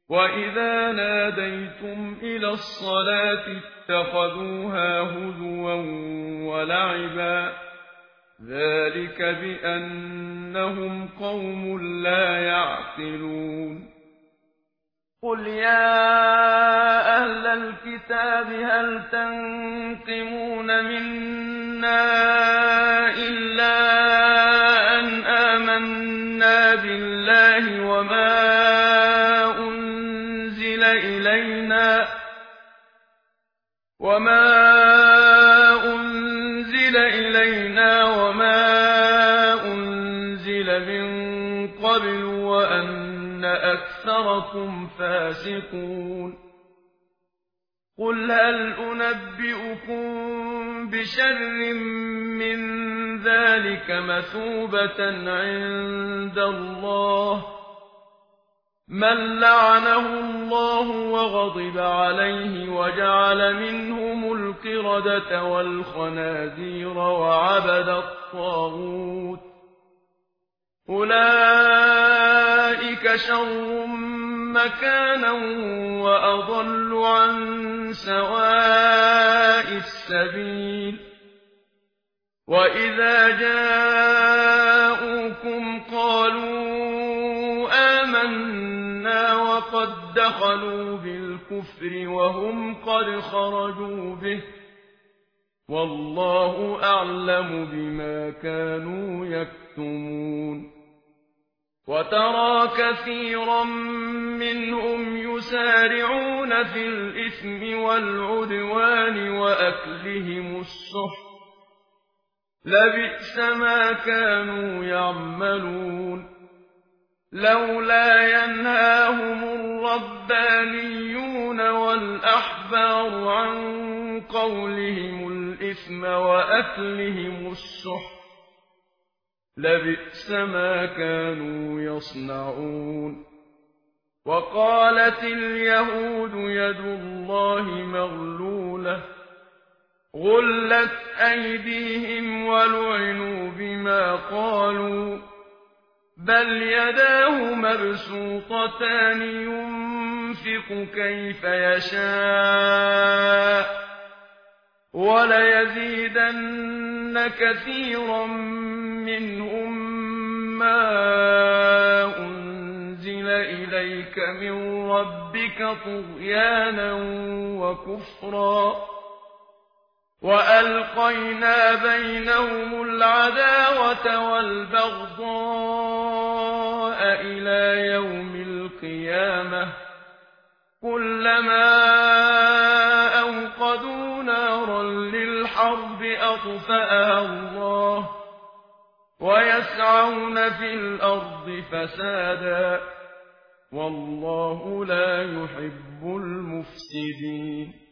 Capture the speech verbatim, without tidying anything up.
وإذا ناديتم إلى الصلاة اتخذوها هزوا ولعبا ذلك بأنهم قوم لا يعقلون قل يا أهل الكتاب هل تنقمون منا إلا أن آمنا بالله وما أنزل إلينا وما أنزل إلينا وما أنزل من قبل وأن أكثركم فاسقون قل هل أنبئكم بشر من ذلك مثوبة عند الله من لعنه الله وغضب عليه وجعل منهم القردة والخنازير وعبد الطاغوت أولئك شر مكانا وأضل عن سواء السبيل وإذا جاءوكم قالوا آمنا وقد دخلوا بالكفر وهم قد خرجوا به والله أعلم بما كانوا يكتمون وترى كثيرا منهم يسارعون في الإثم والعدوان وأكلهم السحت لبئس ما كانوا يعملون لولا ينهاهم الربانيون والأحبار عن قولهم الإثم وأكلهم السحت لبئس ما كانوا يصنعون وقالت اليهود يد الله مغلولة غلت أيديهم ولعنوا بما قالوا بل يداه مبسوطتان ينفق كيف يشاء وليزيدن كثيرا منهم ما أنزل إليك من ربك طغيانا وكفرا وألقينا بينهم العداوة والبغضاء إلى يوم القيامة كلما أوقدوا نارا للحرب أطفأها الله ويسعون في الأرض فسادا والله لا يحب المفسدين